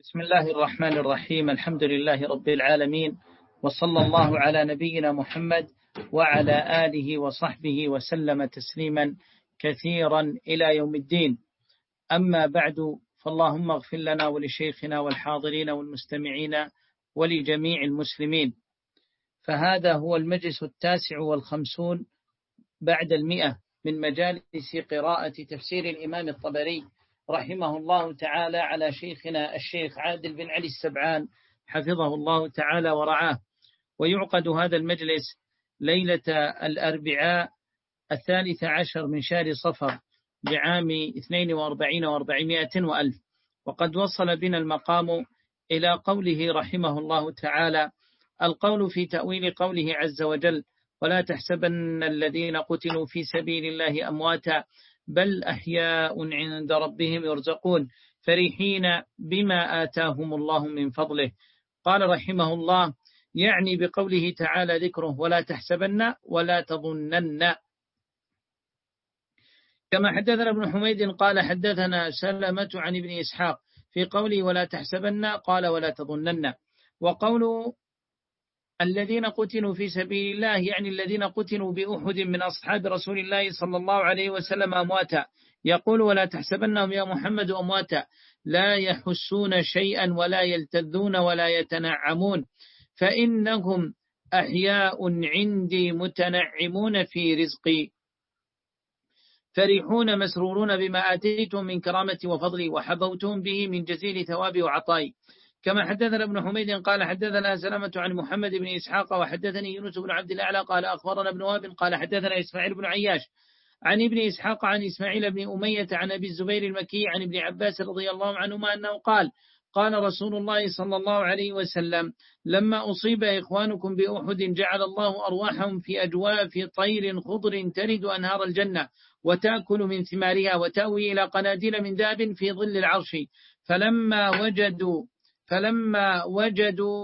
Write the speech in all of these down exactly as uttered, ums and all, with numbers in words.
بسم الله الرحمن الرحيم. الحمد لله رب العالمين، وصلى الله على نبينا محمد وعلى آله وصحبه وسلم تسليما كثيرا إلى يوم الدين. أما بعد، فاللهم اغفر لنا ولشيخنا والحاضرين والمستمعين ولجميع المسلمين. فهذا هو المجلس التاسع والخمسون بعد المئة من مجالس قراءة تفسير الإمام الطبري رحمه الله تعالى على شيخنا الشيخ عادل بن علي السبعان حفظه الله تعالى ورعاه. ويعقد هذا المجلس ليلة الأربعاء الثالث عشر من شهر صفر بعام اثنين وأربعين وأربعمائة وألف. وقد وصل بنا المقام إلى قوله رحمه الله تعالى: القول في تأويل قوله عز وجل: ولا تحسبن الذين قتلوا في سبيل الله أمواتا بل أحياء عند ربهم يرزقون فرحين بما آتاهم الله من فضله. قال رحمه الله: يعني بقوله تعالى ذكره ولا تحسبن ولا تظنن. كما حدثنا ابن حميد قال حدثنا سلمة عن ابن إسحاق في قوله ولا تحسبن قال ولا تظنن. وقوله الذين قتلوا في سبيل الله يعني الذين قتلوا بأحد من أصحاب رسول الله صلى الله عليه وسلم أمواتا. يقول ولا تحسبنهم يا محمد أمواتا لا يحسون شيئا ولا يلتذون ولا يتنعمون فإنهم أحياء عندي متنعمون في رزقي فرحون مسرورون بما آتيتهم من كرامة وفضلي وحبوتهم به من جزيل ثوابي وعطائي. كما حدثنا ابن حميد قال حدثنا سلامة عن محمد بن إسحاق وحدثني يونس بن عبد الأعلى قال أخبرنا ابن وهب قال حدثنا إسماعيل بن عياش عن ابن إسحاق عن إسماعيل بن أمية عن أبي الزبير المكي عن ابن عباس رضي الله عنهما أنه قال قال رسول الله صلى الله عليه وسلم: لما أصيب إخوانكم بأحد جعل الله أرواحهم في أجواف طير خضر ترد أنهار الجنة وتأكل من ثمارها وتأوي إلى قناديل من ذهب في ظل العرش فلما وجدوا فلما وجدوا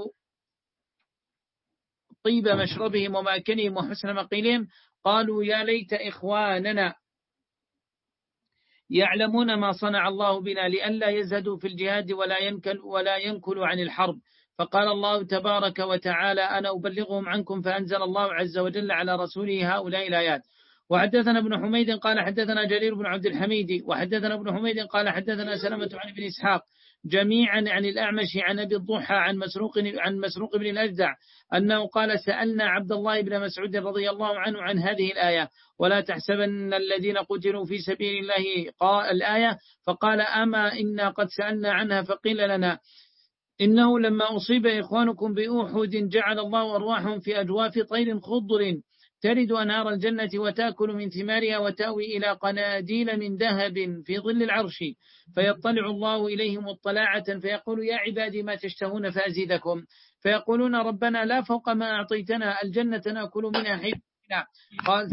طيب مشربهم ومأكلهم وحسن مقيلهم قالوا يا ليت إخواننا يعلمون ما صنع الله بنا لئلا يزهدوا في الجهاد ولا ينكل ولا ينكلوا عن الحرب. فقال الله تبارك وتعالى: أنا أبلغهم عنكم. فأنزل الله عز وجل على رسوله هؤلاء الآيات. وحدثنا ابن حميد قال حدثنا جرير بن عبد الحميد وحدثنا ابن حميد قال حدثنا سلمة عن ابن إسحاق جميعا عن الأعمش عن أبي الضحى عن مسروق عن مسروق بن الأجدع أنه قال سألنا عبد الله بن مسعود رضي الله عنه عن هذه الآية: ولا تحسبن الذين قتلوا في سبيل الله قال الآية. فقال: أما إنا قد سألنا عنها فقيل لنا إنه لما أصيب إخوانكم بأحد جعل الله أرواحهم في أجواف طير خضر ترد أنهار الجنة وتأكل من ثمارها وتأوي إلى قناديل من ذهب في ظل العرش فيطلع الله إليهم اطلاعة فيقول يا عبادي ما تشتهون فأزيدكم فيقولون ربنا لا فوق ما أعطيتنا الجنة نأكل منها حيث قال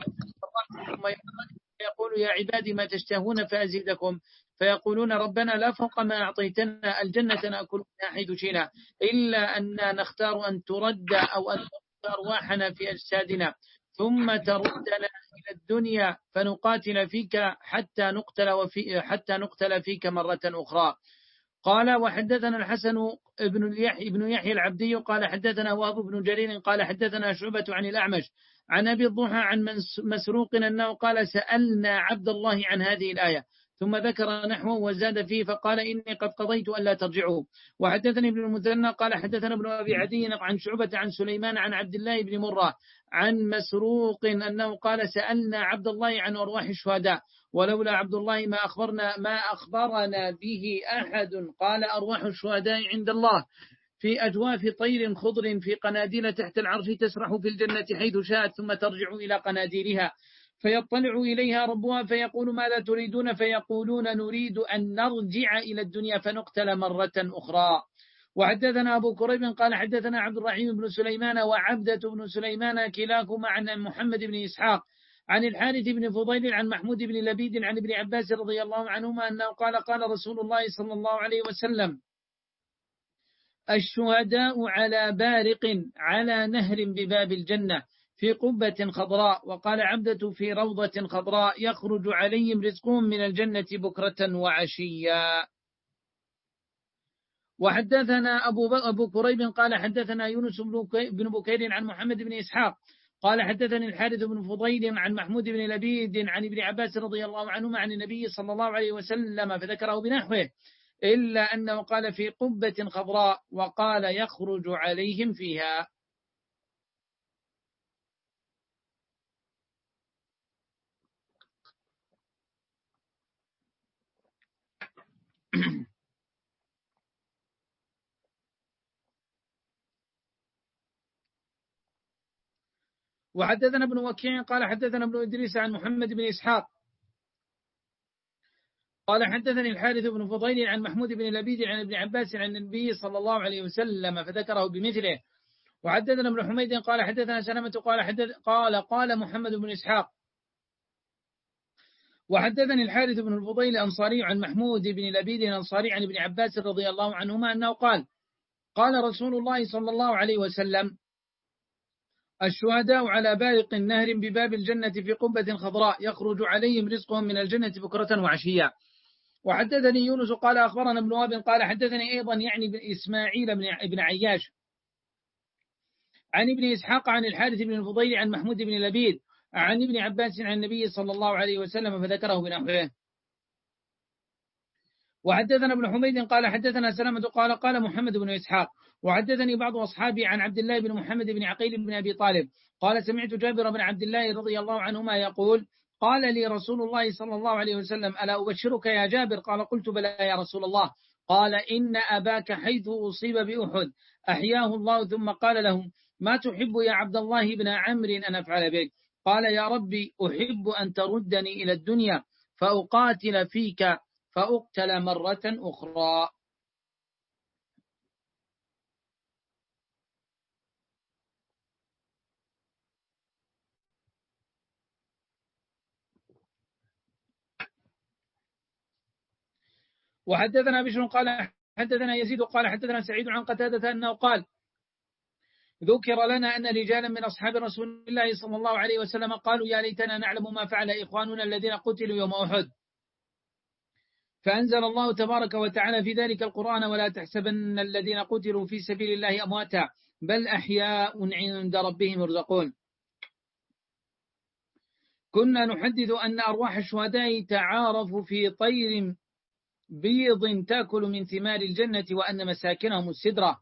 فيقول يا عبادي ما تشتهون فأزيدكم فيقولون ربنا لا فوق ما أعطيتنا الجنة نأكل منها حيث شئنا إلا أن نختار أن ترد أو أن ترد أرواحنا في أجسادنا ثم تردنا إلى الدنيا فنقاتل فيك حتى نقتل, وفي حتى نقتل فيك مرة أخرى. قال وحدثنا الحسن ابن يحيى ابن يحيى العبدي قال حدثنا وهب بن جرير قال حدثنا شعبة عن الأعمش عن أبي الضحى عن مسروق أنه قال سألنا عبد الله عن هذه الآية ثم ذكر نحوه وزاد فيه فقال إني قد قضيت ألا ترجعوا. وحدثني ابن المثنى قال حدثنا ابن أبي عدي عن شعبة عن سليمان عن عبد الله بن مرة عن مسروق أنه قال سألنا عبد الله عن أرواح الشهداء ولولا عبد الله ما أخبرنا ما أخبرنا به أحد. قال أرواح الشهداء عند الله في أجواف طير خضر في قناديل تحت العرش تسرح في الجنة حيث شاءت ثم ترجع إلى قناديلها فيطلع إليها ربها فيقول ماذا تريدون فيقولون نريد أن نرجع إلى الدنيا فنقتل مرة أخرى. وحدثنا أبو كريب قال حدثنا عبد الرحيم بن سليمان وعبدة بن سليمان كلاكما عن محمد بن إسحاق عن الحارث بن فضيل عن محمود بن لبيد عن ابن عباس رضي الله عنهما أنه قال قال رسول الله صلى الله عليه وسلم الشهداء على بارق على نهر بباب الجنة في قبة خضراء. وقال عبدة في روضة خضراء يخرج عليهم رزقهم من الجنة بكرة وعشيا. وحدثنا أبو, أبو كريب قال حدثنا يونس بن بكير عن محمد بن إسحاق قال حدثني الحارث بن فضيل عن محمود بن لبيد عن ابن عباس رضي الله عنهما عن النبي صلى الله عليه وسلم فذكره بنحوه إلا أنه قال في قبة خضراء وقال يخرج عليهم فيها. وحدثنا ابن وكيع قال حدثنا ابن إدريس عن محمد بن إسحاق قال حدثني الحارث بن فضيل عن محمود بن لبيد عن ابن عباس عن النبي صلى الله عليه وسلم فذكره بمثله. وحدثنا ابن حميد قال حدثنا سلمة قال حدث قال قال محمد بن إسحاق وحدثني الحارث بن الفضيل الأنصاري عن محمود بن لبيد الأنصاري عن ابن عباس رضي الله عنهما أنه قال قال رسول الله صلى الله عليه وسلم الشهداء على بارق النهر بباب الجنة في قبة خضراء يخرج عليهم رزقهم من الجنة بكرة وعشية. وحدثني يونس قال أخبرنا ابن وهب قال حدثني أيضا يعني بن إسماعيل بن عياش عن ابن إسحاق عن الحارث بن الفضيل عن محمود بن لبيد عن ابن عباس عن النبي صلى الله عليه وسلم فذكره بنحوه. وحدثنا ابن حميد قال حدثنا سلمة قال قال محمد بن إسحاق وحدثني بعض أصحابي عن عبد الله بن محمد بن عقيل بن أبي طالب قال سمعت جابر بن عبد الله رضي الله عنهما يقول قال لي رسول الله صلى الله عليه وسلم ألا أبشرك يا جابر قال قلت بلى يا رسول الله قال إن أباك حيث أصيب بأحد أحياه الله ثم قال له ما تحب يا عبد الله بن عمرو أن أفعل بك قال يا ربي أحب أن تردني إلى الدنيا فأقاتل فيك فأقتل مرة أخرى. وحدثنا بشر قال حدثنا يزيد قال حدثنا سعيد عن قتادة أنه قال ذكر لنا أن رجالا من أصحاب رسول الله صلى الله عليه وسلم قالوا يا ليتنا نعلم ما فعل إخواننا الذين قتلوا يوم أحد فأنزل الله تبارك وتعالى في ذلك القرآن ولا تحسبن الذين قتلوا في سبيل الله أمواتا بل أحياء عند ربهم يرزقون. كنا نحدث أن أرواح الشهداء تعارف في طير بيض تأكل من ثمار الجنة وأن مساكنهم السدرة.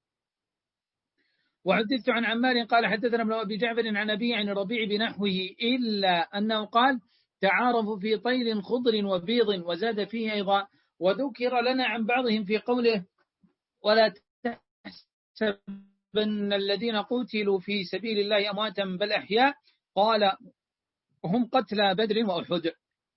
وحدثت عن عمار قال حدثنا ابن أبي جعفر عن أبي عن الربيع بنحوه إلا أنه قال تعارفوا في طير خضر وبيض وزاد فيه أيضا. وذكر لنا عن بعضهم في قوله ولا تحسبن الذين قتلوا في سبيل الله أمواتا بل أحياء قال هم قتلى بدر وأحد.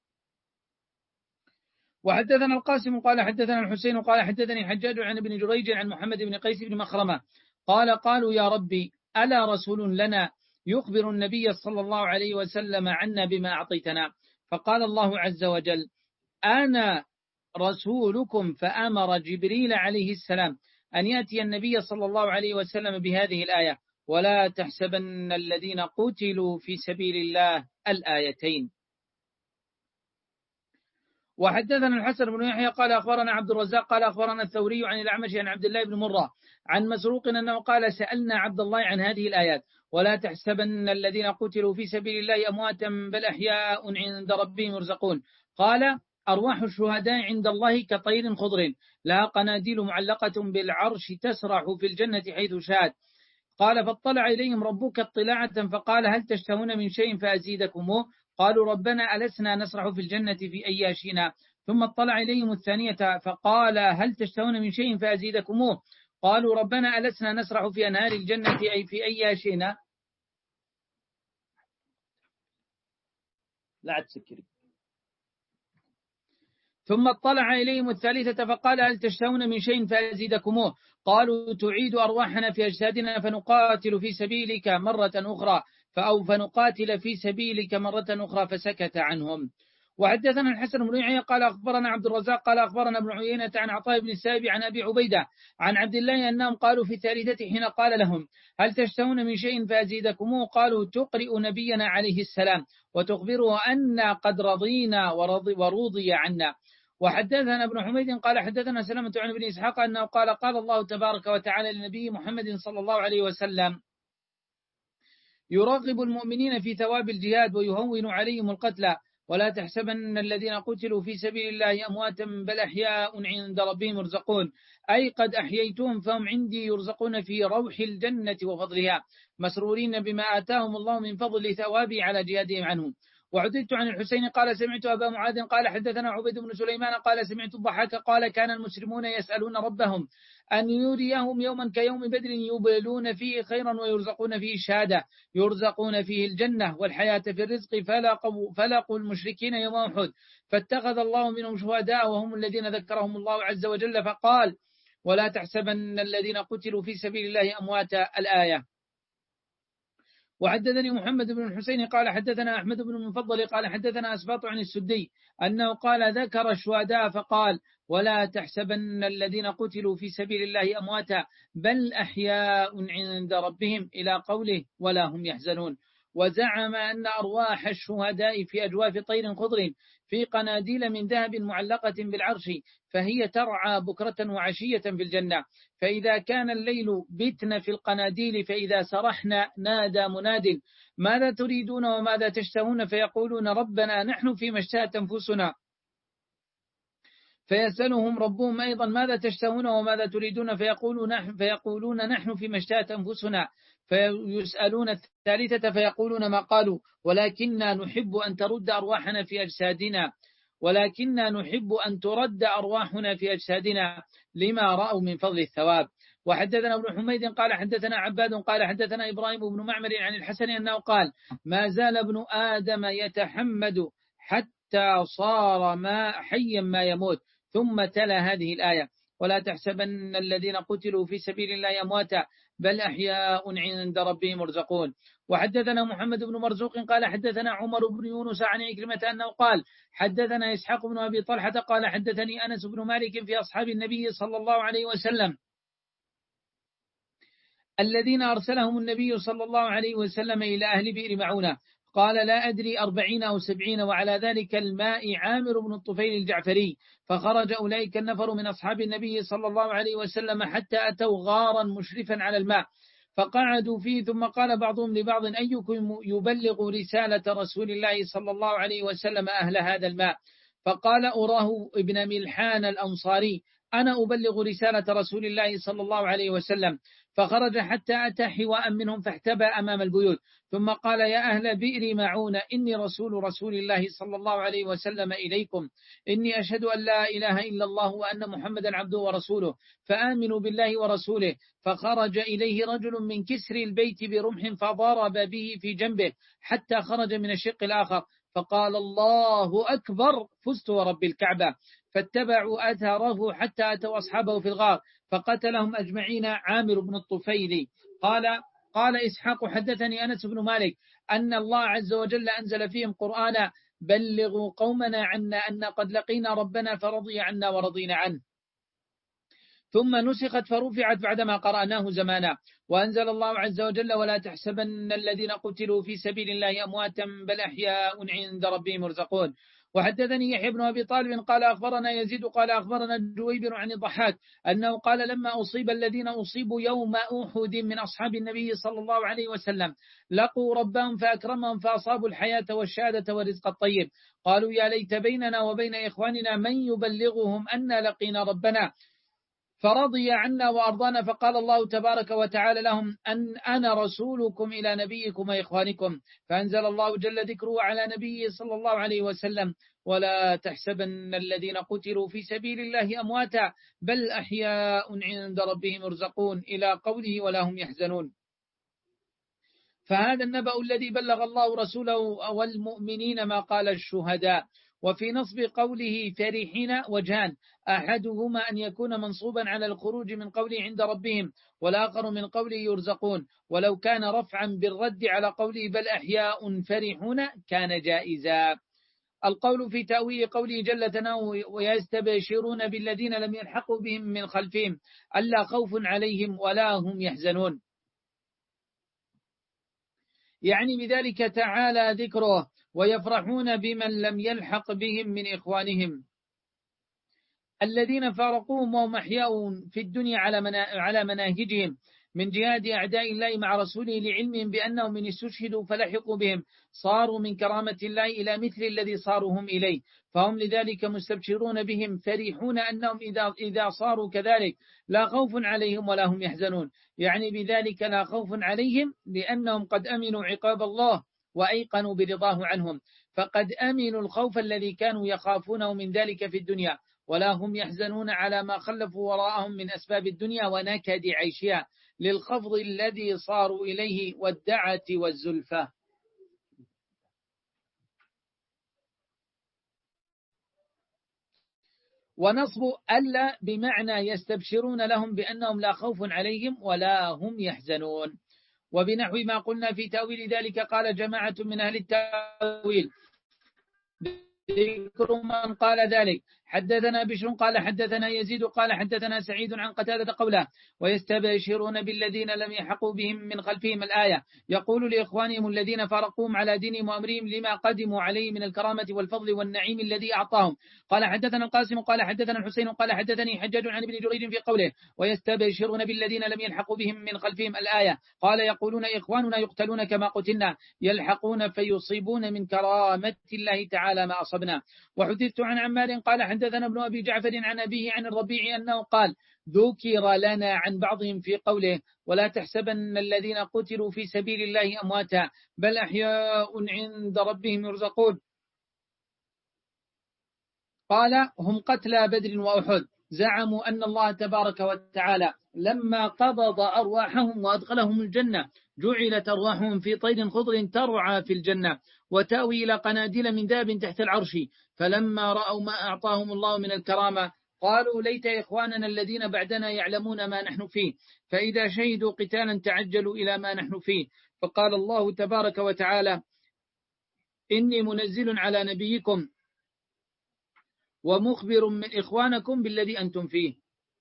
وحدثنا القاسم قال حدثنا الحسين قال حدثني الحجاج عن ابن جريج عن محمد بن قيس بن مخرمة قال قالوا يا ربي ألا رسول لنا يخبر النبي صلى الله عليه وسلم عنا بما أعطيتنا فقال الله عز وجل أنا رسولكم فأمر جبريل عليه السلام أن يأتي النبي صلى الله عليه وسلم بهذه الآية ولا تحسبن الذين قتلوا في سبيل الله الآيتين. وحدثنا الحسن بن يحيى قال أخبرنا عبد الرزاق قال أخبرنا الثوري عن الأعمش عن عبد الله بن مرة عن مسروق أنه قال سألنا عبد الله عن هذه الآيات ولا تحسبن الذين قتلوا في سبيل الله أمواتا بل أحياء عند ربهم يرزقون قال أرواح الشهداء عند الله كطير خضر لا قناديل معلقة بالعرش تسرح في الجنة حيث شاءت قال فاطلع إليهم ربك اطلاعة فقال هل تشتهون من شيء فأزيدكموه قالوا ربنا ألسنا نسرح في الجنة في أياشنا ثم اطلع إليهم الثانية فقال هل تشتهون من شيء فأزيدكموه قالوا ربنا ألسنا نسرح في أنهار الجنة أي في أياشنا لا تسكري ثم اطلع إليهم الثالثة فقال هل تشتهون من شيء فأزيدكموه قالوا تعيد أرواحنا في أجسادنا فنقاتل في سبيلك مرة أخرى فأو فنقاتل في سبيلك مرة أخرى فسكت عنهم. وحدثنا الحسن بن يحيى قال أخبرنا عبد الرزاق قال أخبرنا ابن عيينة عن عطاء بن السائب عن أبي عبيدة عن عبد الله أنهم قالوا في الثالثة حين قال لهم هل تشتهون من شيء فأزيدكموه قالوا تقرئ نبينا عليه السلام وتخبره أن قد رضينا ورضي, ورضي عنا وحدثنا ابن حميد قال حدثنا سلمة عن ابن إسحاق أنه قال قال الله تبارك وتعالى لنبي محمد صلى الله عليه وسلم يرغب المؤمنين في ثواب الجهاد ويهون عليهم القتلى ولا تحسبن الذين قتلوا في سبيل الله أمواتا بل أحياء عند ربهم يرزقون أي قد أحييتهم فهم عندي يرزقون في روح الجنة وفضلها مسرورين بما آتاهم الله من فضل ثوابي على جهادهم عنهم. وعددت عن الحسين قال سمعت أبا معاذ قال حدثنا عبيد بن سليمان قال سمعت الضحاك قال كان المسلمون يسألون ربهم أن يريهم يوما كيوم بدر يبلون فيه خيرا ويرزقون فيه شهادة يرزقون فيه الجنة والحياة في الرزق فلقوا, فلقوا المشركين يوم أحد فاتخذ الله منهم شهداء وهم الذين ذكرهم الله عز وجل فقال ولا تحسبن الذين قتلوا في سبيل الله أمواتا الآية. وحدثني محمد بن الحسين قال حدثنا أحمد بن المفضل قال حدثنا أسباط عن السدي أنه قال ذكر الشهداء فقال ولا تحسبن الذين قتلوا في سبيل الله أمواتا بل أحياء عند ربهم إلى قوله ولا هم يحزنون. وزعم أن أرواح الشهداء في أجواف طير خضر في قناديل من ذهب معلقة بالعرش فهي ترعى بكرة وعشية في الجنة فإذا كان الليل بتن في القناديل فإذا سرحنا نادى مناد ماذا تريدون وماذا تشتهون فيقولون ربنا نحن فيما اشتهت أنفسنا فيسألهم ربهم أيضا ماذا تشتهون وماذا تريدون فيقولون نحن, فيقولون نحن فيما اشتهت أنفسنا فيسألون الثالثة فيقولون ما قالوا ولكننا نحب أن ترد أرواحنا في أجسادنا ولكننا نحب أن ترد أرواحنا في أجسادنا لما رأوا من فضل الثواب. وحدثنا ابن حميد قال حدثنا عباد قال حدثنا إبراهيم بن معمر عن الحسن أنه قال ما زال ابن آدم يتحمد حتى صار ما حيا ما يموت ثم تلا هذه الآية ولا تحسبن الذين قتلوا في سبيل الله أمواتا بل أحياء عند ربهم يرزقون. وحدثنا محمد بن مرزوق قال حدثنا عمر بن يونس عن عكرمة أنه قال حدثنا إسحاق بن أبي طلحة قال حدثني أنس بن مالك في أصحاب النبي صلى الله عليه وسلم الذين أرسلهم النبي صلى الله عليه وسلم إلى أهل بئر معونة قال لا أدري أربعين أو سبعين وعلى ذلك الماء عامر بن الطفيل الجعفري فخرج أولئك النفر من أصحاب النبي صلى الله عليه وسلم حتى أتوا غارا مشرفا على الماء فقعدوا فيه ثم قال بعضهم لبعض أيكم يبلغ رسالة رسول الله صلى الله عليه وسلم أهل هذا الماء فقال أراه ابن ملحان الأنصاري أنا أبلغ رسالة رسول الله صلى الله عليه وسلم فخرج حتى أتى حواء منهم فاحتبى أمام البيوت ثم قال يا أهل بئر معون إني رسول رسول الله صلى الله عليه وسلم إليكم إني أشهد أن لا إله إلا الله وأن محمدا عبده ورسوله فآمنوا بالله ورسوله فخرج إليه رجل من كسر البيت برمح فضرب به في جنبه حتى خرج من الشق الآخر فقال الله أكبر فزت ورب الكعبة فاتبعوا أثره حتى أتوا أصحابه في الغار فقتلهم أجمعين عامر بن الطفيل. قال قال إسحاق حدثني أنس بن مالك أن الله عز وجل أنزل فيهم قرآنا بلغوا قومنا عنا أن قد لقينا ربنا فرضي عنا ورضينا عنه ثم نسخت فرفعت بعدما قرأناه زمانا وأنزل الله عز وجل ولا تحسبن الذين قتلوا في سبيل الله أمواتا بل أحياء عند ربهم يرزقون. وحدثني يحيى بن أبي طالب قال أخبرنا يزيد قال أخبرنا جويبر عن الضحاك أنه قال لما أصيب الذين أصيبوا يوم أحد من أصحاب النبي صلى الله عليه وسلم لقوا ربهم فأكرمهم فأصابوا الحياة والشهادة والرزق الطيب قالوا يا ليت بيننا وبين إخواننا من يبلغهم أن لقينا ربنا فرضي عنا وأرضانا فقال الله تبارك وتعالى لهم أن أنا رسولكم إلى نبيكم وإخوانكم فأنزل الله جل ذكره على نبيه صلى الله عليه وسلم ولا تحسبن الذين قتلوا في سبيل الله أمواتا بل أحياء عند ربهم يرزقون إلى قوله ولا هم يحزنون. فهذا النبأ الذي بلغ الله رسوله والمؤمنين ما قال الشهداء. وفي نصب قوله فرحين وجهان أحدهما أن يكون منصوبا على الخروج من قوله عند ربهم والآخر من قوله يرزقون ولو كان رفعا بالرد على قوله بل أحياء فرحون كان جائزا. القول في تأويل قوله جل ثناؤه ويستبشرون بالذين لم يلحقوا بهم من خلفهم ألا خوف عليهم ولا هم يحزنون يعني بذلك تعالى ذكره ويفرحون بمن لم يلحق بهم من إخوانهم الذين فارقوهم وهم أحياء في الدنيا على مناهجهم من جهاد أعداء الله مع رسوله لعلمهم بأنهم من استشهدوا فلحقوا بهم صاروا من كرامة الله إلى مثل الذي صاروا هم إليه، فهم لذلك مستبشرون بهم فرحون أنهم إذا, إذا صاروا كذلك لا خوف عليهم ولا هم يحزنون. يعني بذلك لا خوف عليهم لأنهم قد أمنوا عقاب الله وأيقنوا برضاه عنهم، فقد أمنوا الخوف الذي كانوا يخافونه من ذلك في الدنيا، ولا هم يحزنون على ما خلفوا وراءهم من أسباب الدنيا ونكد عيشها للخفض الذي صاروا إليه والدعة والزلفة. ونصب ألا بمعنى يستبشرون لهم بأنهم لا خوف عليهم ولا هم يحزنون. وبنحو ما قلنا في تأويل ذلك قال جماعة من أهل التأويل ذكر من قال ذلك. حدثنا بشر قال حدثنا يزيد قال حدثنا سعيد عن قتادة قوله ويستبشرون بالذين لم يحقوا بهم من خلفهم الآية، يقول لإخوانهم الذين فارقوهم على دينهم وأمرهم لما قدموا عليه من الكرامة والفضل والنعيم الذي أعطاهم. قال حدثنا القاسم قال حدثنا الحسين قال حدثني حجاج عن ابن جريج في قوله ويستبشرون بالذين لم يلحقوا بهم من خلفهم الآية، قال يقولون إخواننا يقتلون كما قتلنا يلحقون فيصيبون من كرامة الله تعالى ما أصبنا. وحدثت عن عمار قال حدثنا ابن أبي جعفر عن أبيه عن الربيع أنه قال ذكر لنا عن بعضهم في قوله ولا تحسبن الذين قتلوا في سبيل الله أمواتا بل أحياء عند ربهم يرزقون، قال هم قتلى بدر وأحد زعموا أن الله تبارك وتعالى لما قبض أرواحهم وأدخلهم الجنة جعلت أرواحهم في طير خضر ترعى في الجنة وتأوي إلى قناديل من ذهب تحت العرش، فلما رأوا ما أعطاهم الله من الكرامة قالوا ليت إخواننا الذين بعدنا يعلمون ما نحن فيه، فإذا شهدوا قتالا تعجلوا إلى ما نحن فيه. فقال الله تبارك وتعالى إني منزل على نبيكم ومخبر من إخوانكم بالذي أنتم فيه،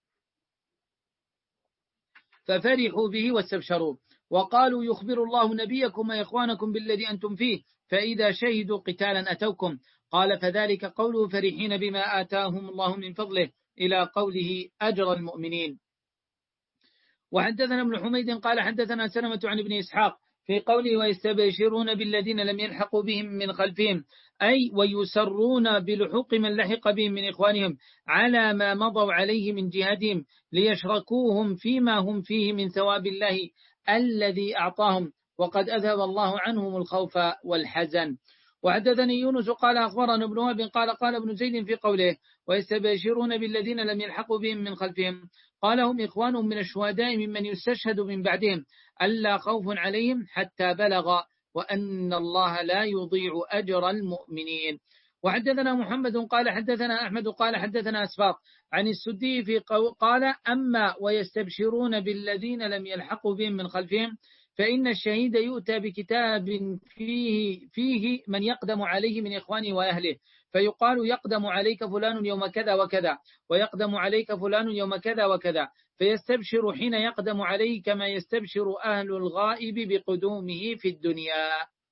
ففرحوا به واستبشروا. وقالوا يخبر الله نبيكم وإخوانكم بالذي أنتم فيه فإذا شهدوا قتالا أتوكم، قال فذلك قوله فرحين بما آتاهم الله من فضله إلى قوله أجر المؤمنين. وحدثنا ابن حميد قال حدثنا سلمة عن ابن إسحاق في قوله ويستبشرون بالذين لم يلحقوا بهم من خلفهم، أي ويسرون بلحوق من لحق بهم من إخوانهم على ما مضوا عليه من جهادهم ليشركوهم فيما هم فيه من ثواب الله الذي أعطاهم وقد أذهب الله عنهم الخوف والحزن. وحدثني يونس قال أخبرنا ابن وهب قال قال ابن زيد في قوله ويستبشرون بالذين لم يلحقوا بهم من خلفهم، قال هم إخوانهم من الشهداء ممن يستشهد من بعدهم ألا خوف عليهم حتى بلغ وأن الله لا يضيع أجر المؤمنين. وحدثنا محمد قال حدثنا أحمد قال حدثنا أسباط عن السدي في قال أما ويستبشرون بالذين لم يلحقوا بهم من خلفهم فإن الشهيد يؤتى بكتاب فيه, فيه من يقدم عليه من إخوانه وأهله، فيقال يقدم عليك فلان يوم كذا وكذا ويقدم عليك فلان يوم كذا وكذا، فيستبشر حين يقدم عليه كما يستبشر أهل الغائب بقدومه في الدنيا.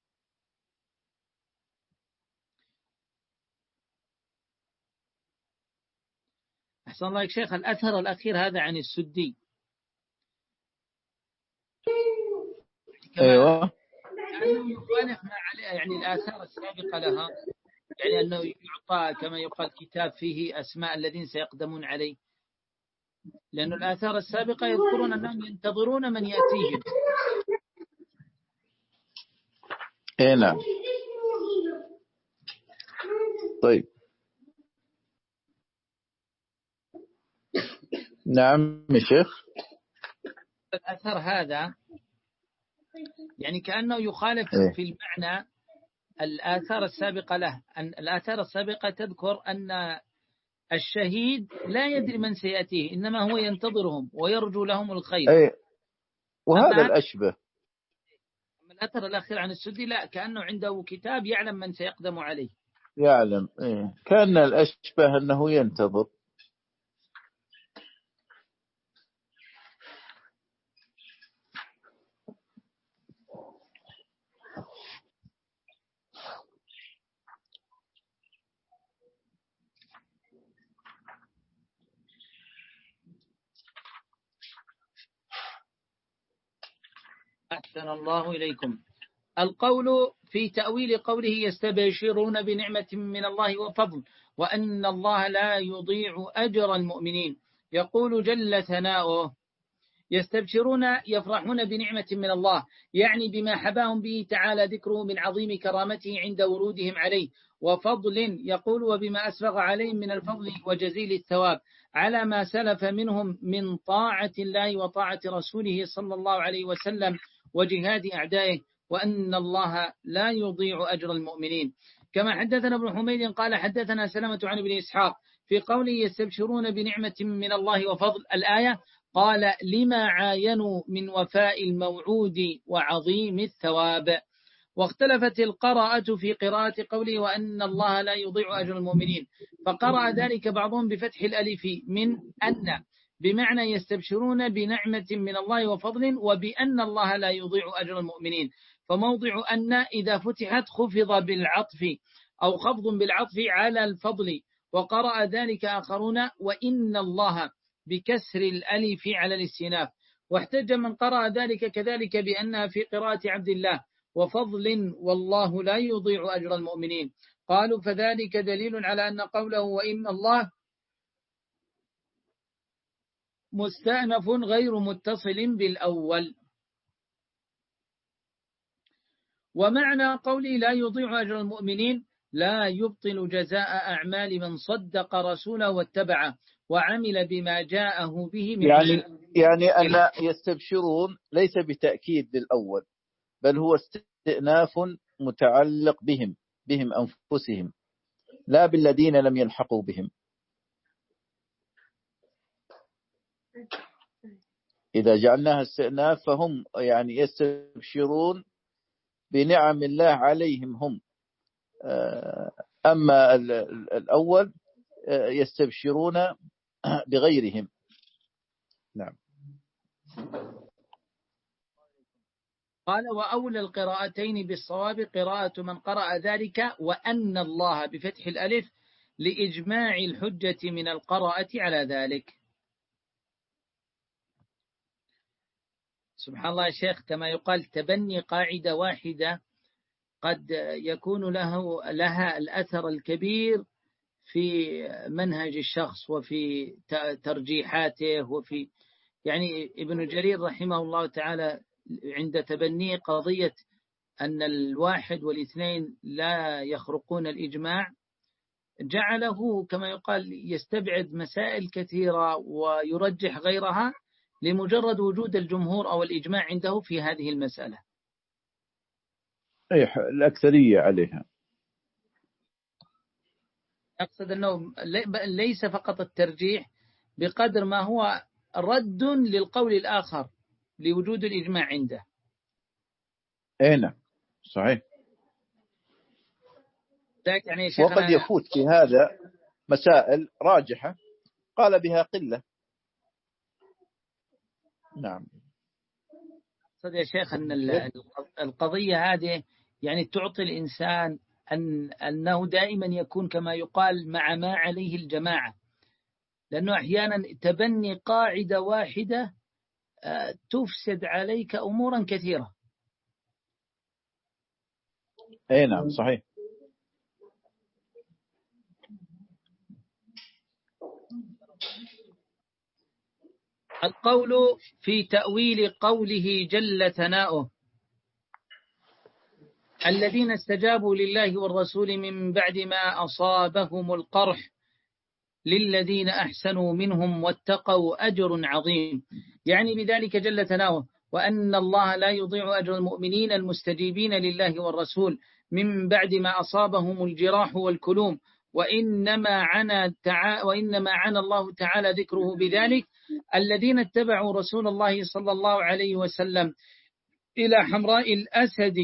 أحسن الله شيخ. الأثر الأخير هذا عن السدي أيوة يعني يخالف ما عليه يعني الآثار السابقة لها، يعني أنه يعطى كما يقال كتاب فيه أسماء الذين سيقدمون عليه، لأن الآثار السابقة يذكرون أنهم ينتظرون من يأتيهم. إيه نعم. طيب نعم يا شيخ. الأثر هذا يعني كأنه يخالف في المعنى الآثار السابقة له، أن الآثار السابقة تذكر أن الشهيد لا يدري من سيأتيه إنما هو ينتظرهم ويرجو لهم الخير. أي وهذا الأشبه. الأثر الأخير عن السدي لا كأنه عنده كتاب يعلم من سيقدم عليه، يعلم إيه. كان الأشبه أنه ينتظر. أحسن الله إليكم. القول في تأويل قوله يستبشرون بنعمة من الله وفضل وأن الله لا يضيع أجر المؤمنين. يقول جل ثناؤه يستبشرون يفرحون بنعمة من الله، يعني بما حباهم به تعالى ذكره من عظيم كرامته عند ورودهم عليه، وفضل يقول وبما أسبغ عليهم من الفضل وجزيل الثواب على ما سلف منهم من طاعة الله وطاعة رسوله صلى الله عليه وسلم وجهاد أعدائه، وأن الله لا يضيع أجر المؤمنين. كما حدثنا ابن حميد قال حدثنا سلمة عن ابن إسحاق في قوله يستبشرون بنعمة من الله وفضل الآية، قال لما عاينوا من وفاء الموعود وعظيم الثواب. واختلفت القراءة في قراءة قوله وأن الله لا يضيع أجر المؤمنين، فقرأ ذلك بعضهم بفتح الألف من أن بمعنى يستبشرون بنعمة من الله وفضل وبأن الله لا يضيع أجر المؤمنين، فموضع أن إذا فتحت خفض بالعطف أو خفض بالعطف على الفضل. وقرأ ذلك آخرون وإن الله بكسر الألف على الاستئناف. واحتج من قرأ ذلك كذلك بأنها في قراءة عبد الله وفضل والله لا يضيع أجر المؤمنين. قالوا فذلك دليل على أن قوله وإن الله مستأنف غير متصل بالأول. ومعنى قوله لا يضيع أجر المؤمنين لا يبطل جزاء أعمال من صدق رسوله واتبعه وعمل بما جاءه به من يعني يعني أن يستبشرون ليس بتأكيد للأول، بل هو استئناف متعلق بهم بهم أنفسهم لا بالذين لم يلحقوا بهم. إذا جعلناها استئناف فهم يعني يستبشرون بنعم الله عليهم هم، أما الأول يستبشرون بغيرهم. نعم. قال وأولى القراءتين بالصواب قراءة من قرأ ذلك وأن الله بفتح الألف لإجماع الحجة من القراءة على ذلك. سبحان الله يا شيخ، كما يقال تبني قاعدة واحدة قد يكون له لها الأثر الكبير في منهج الشخص وفي ترجيحاته وفي يعني ابن جرير رحمه الله تعالى عند تبني قضية أن الواحد والاثنين لا يخرقون الإجماع جعله كما يقال يستبعد مسائل كثيرة ويرجح غيرها لمجرد وجود الجمهور أو الإجماع عنده في هذه المسألة. أي الأكثرية عليها. أقصد أنه ليس فقط الترجيح بقدر ما هو رد للقول الآخر لوجود الإجماع عنده. أي نعم صحيح. يعني وقد يفوت في هذا مسائل راجحة قال بها قلة. نعم. صدق يا شيخ أن القضية هذه يعني تعطي الإنسان أن أنه دائما يكون كما يقال مع ما عليه الجماعة، لأنه أحيانا تبني قاعدة واحدة تفسد عليك أمورا كثيرة. أي نعم صحيح. القول في تأويل قوله جل ثناؤه الذين استجابوا لله والرسول من بعد ما أصابهم القرح للذين أحسنوا منهم واتقوا أجر عظيم، يعني بذلك جل ثناؤه وأن الله لا يضيع أجر المؤمنين المستجيبين لله والرسول من بعد ما أصابهم الجراح والكلوم، وإنما عنا تعالى وإنما عنا الله تعالى ذكره بذلك الذين اتبعوا رسول الله صلى الله عليه وسلم إلى حمراء الأسد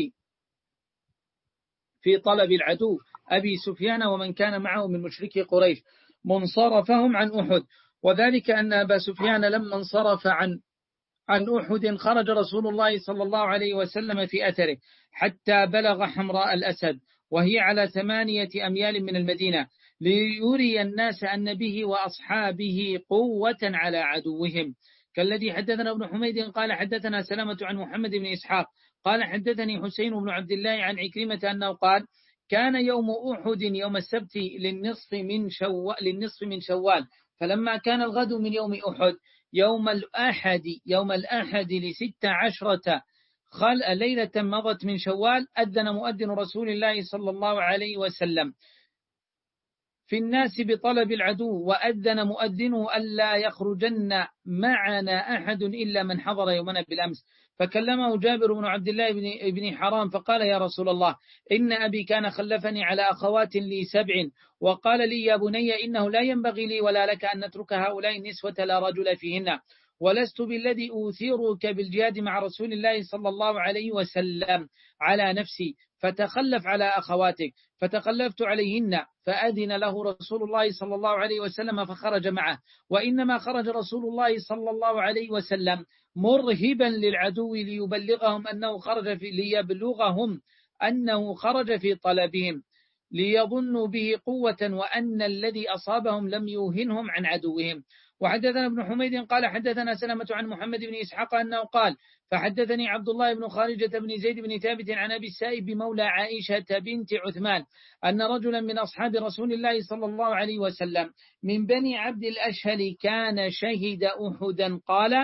في طلب العدو أبي سفيان ومن كان معه من مشركي قريش منصرفهم عن أحد، وذلك أن أبا سفيان لما انصرف عن عن أحد خرج رسول الله صلى الله عليه وسلم في أثره حتى بلغ حمراء الأسد وهي على ثمانية أميال من المدينة ليري الناس أن به وأصحابه قوة على عدوهم، كالذي حدثنا ابن حميد قال حدثنا سلامة عن محمد بن إسحاق قال حدثني حسين بن عبد الله عن عكرمة أنه قال كان يوم أحد يوم السبت للنصف من شوال, للنصف من شوال فلما كان الغد من يوم أحد يوم الأحد يوم الأحد لست عشرة خل ليلة مضت من شوال أذن مؤذن رسول الله صلى الله عليه وسلم في الناس بطلب العدو وأذن مؤذنه ألا يخرجن معنا أحد إلا من حضر يومنا بالأمس فكلمه جابر بن عبد الله بن حرام فقال يا رسول الله إن أبي كان خلفني على أخوات لي سبع وقال لي يا بني إنه لا ينبغي لي ولا لك أن نترك هؤلاء النسوة لا رجل فيهن ولست بالذي أوثرك بالجهاد مع رسول الله صلى الله عليه وسلم على نفسي فتخلف على أخواتك فتخلفت عليهن فأذن له رسول الله صلى الله عليه وسلم فخرج معه وإنما خرج رسول الله صلى الله عليه وسلم مرهبا للعدو ليبلغهم أنه خرج في ليبلغهم أنه خرج في طلبهم ليظنوا به قوة وأن الذي أصابهم لم يوهنهم عن عدوهم. وحدثنا ابن حميد قال حدثنا سلمة عن محمد بن إسحاق أنه قال فحدثني عبد الله بن خارجة بن زيد بن ثابت عن أبي السائب مولى عائشة بنت عثمان أن رجلا من أصحاب رسول الله صلى الله عليه وسلم من بني عبد الأشهل كان شهد أحدا قال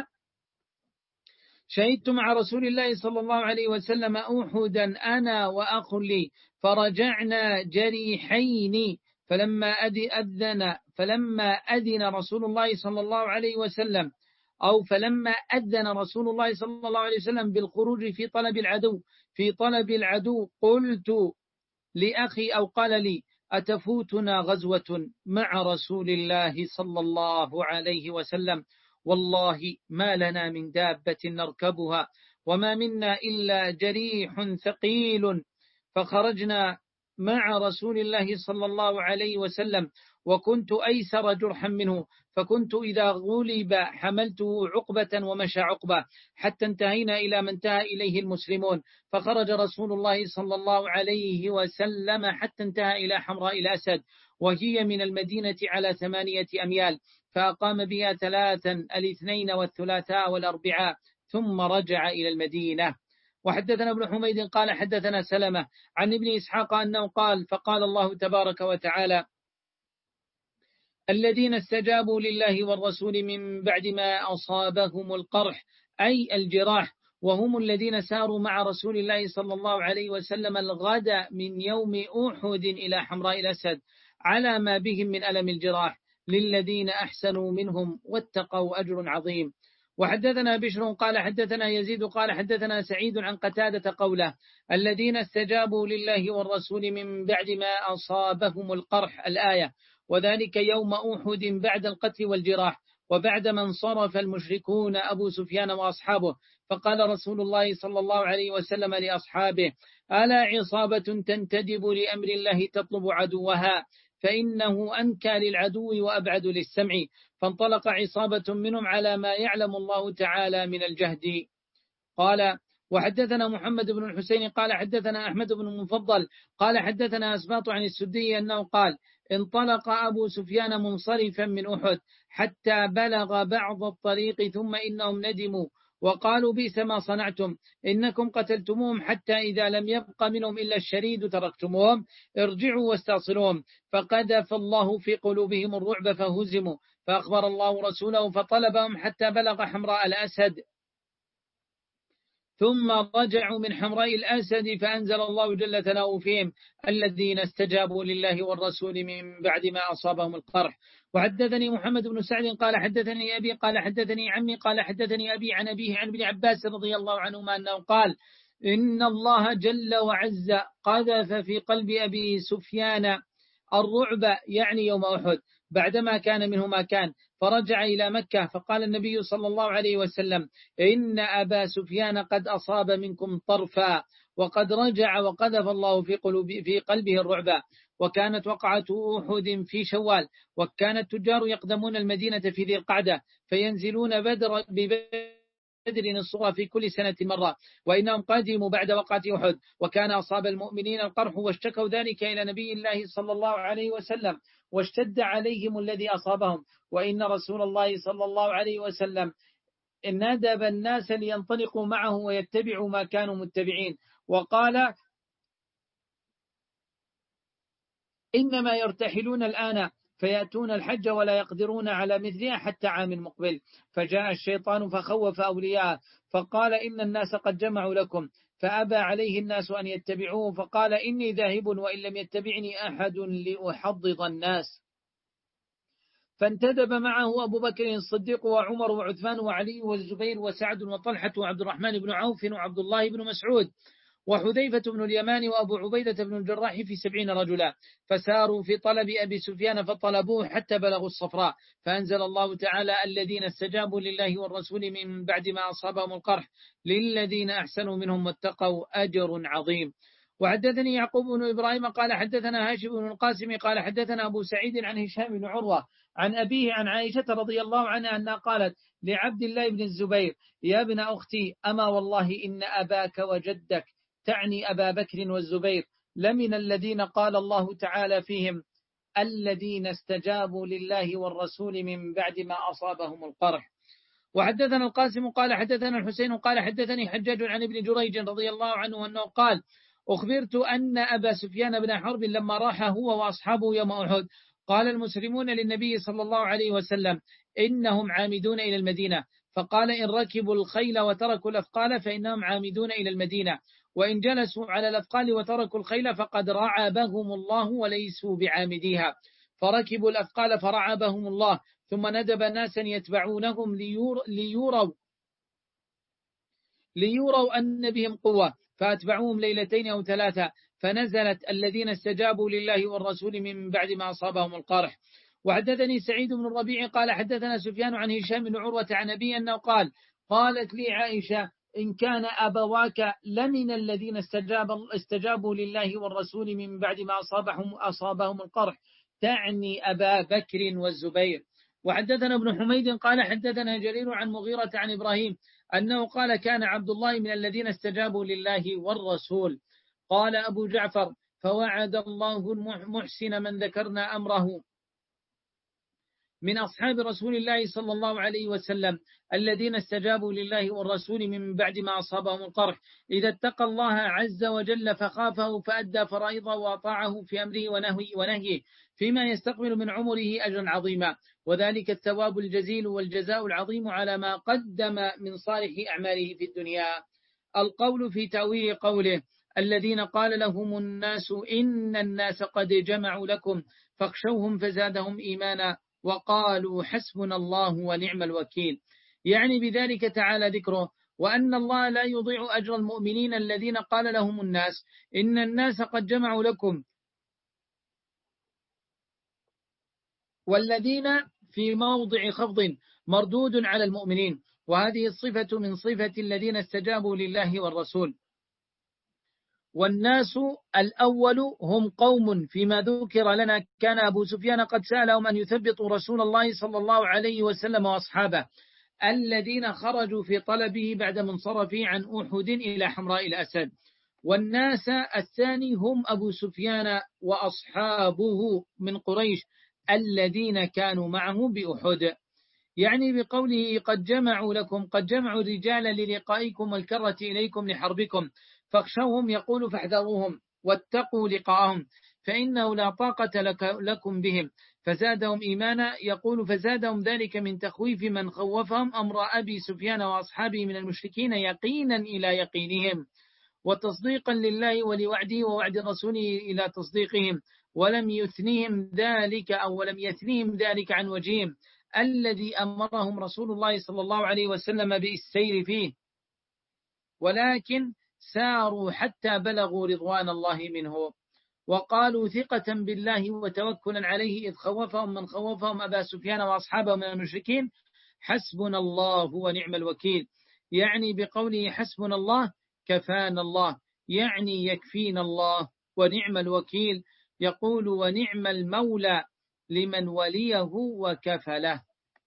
شهدت مع رسول الله صلى الله عليه وسلم أحدا أنا وأخ لي فرجعنا جريحين فلما أذن فلما أذن رسول الله صلى الله عليه وسلم أو فلما أذن رسول الله صلى الله عليه وسلم بالخروج في طلب العدو في طلب العدو قلت لأخي أو قال لي أتفوتنا غزوة مع رسول الله صلى الله عليه وسلم والله ما لنا من دابة نركبها وما منا إلا جريح ثقيل فخرجنا مع رسول الله صلى الله عليه وسلم وكنت أيسر جرحا منه فكنت إذا غلب حملته عقبة ومشى عقبة حتى انتهينا إلى ما انتهى إليه المسلمون فخرج رسول الله صلى الله عليه وسلم حتى انتهى إلى حمراء الأسد وهي من المدينة على ثمانية أميال فأقام بها ثلاثا الاثنين والثلاثاء والأربعاء ثم رجع إلى المدينة. وحدثنا ابن حميد قال حدثنا سلمة عن ابن إسحاق أنه قال فقال الله تبارك وتعالى الذين استجابوا لله والرسول من بعد ما أصابهم القرح أي الجراح وهم الذين ساروا مع رسول الله صلى الله عليه وسلم الغد من يوم أحد إلى حمراء الأسد على ما بهم من ألم الجراح للذين أحسنوا منهم واتقوا أجر عظيم. وحدثنا بشر قال حدثنا يزيد قال حدثنا سعيد عن قتادة قوله الذين استجابوا لله والرسول من بعد ما أصابهم القرح الآية وذلك يوم أحد بعد القتل والجراح وبعد ما انصرف المشركون أبو سفيان وأصحابه فقال رسول الله صلى الله عليه وسلم لأصحابه ألا عصابة تنتدب لأمر الله تطلب عدوها فإنه أنكى للعدو وأبعد للسمع فانطلق عصابة منهم على ما يعلم الله تعالى من الجهد. قال وحدثنا محمد بن الحسين قال حدثنا أحمد بن المفضل قال حدثنا أسباط عن السدي أنه قال انطلق أبو سفيان منصرفا من أحد حتى بلغ بعض الطريق ثم إنهم ندموا وقالوا بئس ما صنعتم إنكم قتلتموهم حتى إذا لم يبق منهم إلا الشريد تركتموهم ارجعوا واستأصلوهم فقذف الله في قلوبهم الرعب فهزموا فأخبر الله رسوله فطلبهم حتى بلغ حمراء الأسد ثم رجعوا من حمراء الأسد فأنزل الله جل ثناؤه فيهم الذين استجابوا لله والرسول من بعد ما أصابهم القرح. وحدثني محمد بن سعد قال حدثني أبي قال حدثني عمي قال حدثني أبي عن أبيه عن ابن عباس رضي الله عنهما أنه قال إن الله جل وعز قذف في قلب أبي سفيان الرعب يعني يوم أحد بعدما كان منه ما كان فرجع إلى مكة فقال النبي صلى الله عليه وسلم إن أبا سفيان قد أصاب منكم طرفا وقد رجع وقذف الله في, قلوب في قلبه الرعب. وكانت وقعة أحد في شوال وكان التجار يقدمون المدينة في ذي القعدة فينزلون بدر ببدر الصغرى في كل سنة مرة وإنهم قدموا بعد وقعة أحد وكان أصاب المؤمنين القرح واشتكوا ذلك إلى نبي الله صلى الله عليه وسلم واشتد عليهم الذي أصابهم وإن رسول الله صلى الله عليه وسلم ندب الناس لينطلقوا معه ويتبعوا ما كانوا متبعين، وقال إنما يرتحلون الآن فيأتون الحج ولا يقدرون على مثلها حتى عام مقبل. فجاء الشيطان فخوف أولياءه فقال إن الناس قد جمعوا لكم، فأبى عليه الناس أن يتبعوه، فقال إني ذاهب وإن لم يتبعني أحد لأحضض الناس. فانتدب معه أبو بكر الصديق وعمر وعثمان وعلي والزبير وسعد وطلحة وعبد الرحمن بن عوف وعبد الله بن مسعود وحذيفة بن اليمان وأبو عبيدة بن الجراح في سبعين رجلا، فساروا في طلب أبي سفيان فطلبوه حتى بلغوا الصفراء، فأنزل الله تعالى الذين استجابوا لله والرسول من بعد ما أصابهم القرح للذين أحسنوا منهم واتقوا أجر عظيم. وحدثني يعقوب بن إبراهيم قال حدثنا هاشم بن القاسم قال حدثنا أبو سعيد عن هشام بن عروة عن أبيه عن عائشة رضي الله عنها أنها قالت لعبد الله بن الزبير يا ابن أختي أما والله إن أباك وجدك، تعني أبا بكر والزبير، لمن الذين قال الله تعالى فيهم الذين استجابوا لله والرسول من بعد ما أصابهم القرح. وحدثنا القاسم قال حدثنا الحسين قال حدثني حجاج عن ابن جريج رضي الله عنه أنه قال أخبرت أن أبا سفيان بن حرب لما راح هو وأصحابه يوم أحد قال المسلمون للنبي صلى الله عليه وسلم إنهم عامدون إلى المدينة، فقال إن ركبوا الخيل وتركوا الأثقال فإنهم عامدون إلى المدينة، وإن جلسوا على الأثقال وتركوا الخيل فقد رعبهم الله وليسوا بعامديها، فركبوا الأثقال فرعبهم الله، ثم ندب ناسا يتبعونهم ليور ليوروا ليوروا أن بهم قوة، فأتبعوهم ليلتين أو ثلاثة، فنزلت الذين استجابوا لله والرسول من بعد ما أصابهم القرح. وحدثني سعيد بن الربيع قال حدثنا سفيان عن هشام بن عروة عن أبي أنه قال قالت لي عائشة إن كان أبواك لمن الذين استجابوا لله والرسول من بعد ما أصابهم, أصابهم القرح، تعني أبا بكر والزبير. وحدثنا ابن حميد قال حدثنا جرير عن مغيرة عن إبراهيم أنه قال كان عبد الله من الذين استجابوا لله والرسول. قال أبو جعفر فوعد الله المحسن من ذكرنا أمره من أصحاب رسول الله صلى الله عليه وسلم الذين استجابوا لله والرسول من بعد ما أصابهم القرح إذا اتقى الله عز وجل فخافه فأدى فرائضه وأطاعه في أمره ونهيه فيما يستقبل من عمره أجرا عظيما، وذلك الثواب الجزيل والجزاء العظيم على ما قدم من صالح أعماله في الدنيا. القول في تأويل قوله الذين قال لهم الناس إن الناس قد جمعوا لكم فاخشوهم فزادهم إيمانا وقالوا حسبنا الله ونعم الوكيل، يعني بذلك تعالى ذكره وأن الله لا يضيع أجر المؤمنين الذين قال لهم الناس إن الناس قد جمعوا لكم، والذين في موضع خفض مردود على المؤمنين، وهذه الصفة من صفة الذين استجابوا لله والرسول. والناس الأول هم قوم فيما ذكر لنا كان أبو سفيان قد سألهم أن يثبتوا رسول الله صلى الله عليه وسلم وأصحابه الذين خرجوا في طلبه بعد منصرفه عن أحد إلى حمراء الأسد. والناس الثاني هم أبو سفيان وأصحابه من قريش الذين كانوا معه بأحد، يعني بقوله قد جمعوا لكم قد جمعوا الرجال للقائكم والكرة إليكم لحربكم فاخشوهم يقول فاحذروهم واتقوا لقاءهم فإنه لا طاقة لك لكم بهم، فزادهم إيمانا يقول فزادهم ذلك من تخويف من خوفهم أمر أبي سفيان وأصحابه من المشركين يقينا إلى يقينهم وتصديقا لله ولوعده ووعد رسوله إلى تصديقهم، ولم يثنيهم ذلك أو ولم يثنيهم ذلك عن وجههم الذي أمرهم رسول الله صلى الله عليه وسلم بالسير فيه، ولكن ساروا حتى بلغوا رضوان الله منه، وقالوا ثقة بالله وتوكلا عليه إذ خوفهم من خوفهم أبا سفيان وأصحابه من المشركين حسبنا الله ونعم الوكيل، يعني بقوله حسبنا الله كفانا الله، يعني يكفينا الله، ونعم الوكيل يقول ونعم المولى لمن وليه وكفله.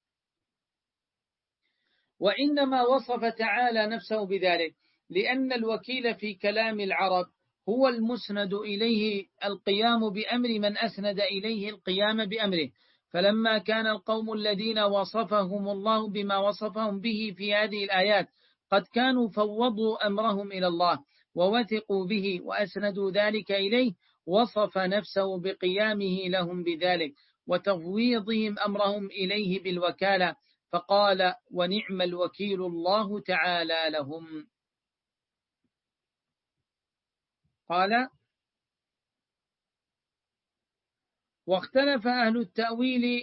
وإنما وصف تعالى نفسه بذلك لأن الوكيل في كلام العرب هو المسند إليه القيام بأمر من أسند إليه القيام بأمره، فلما كان القوم الذين وصفهم الله بما وصفهم به في هذه الآيات قد كانوا فوضوا أمرهم إلى الله ووثقوا به وأسندوا ذلك إليه، وصف نفسه بقيامه لهم بذلك وتفويضهم أمرهم إليه بالوكالة، فقال: ونعم الوكيل الله تعالى لهم. قال: واختلف أهل التأويل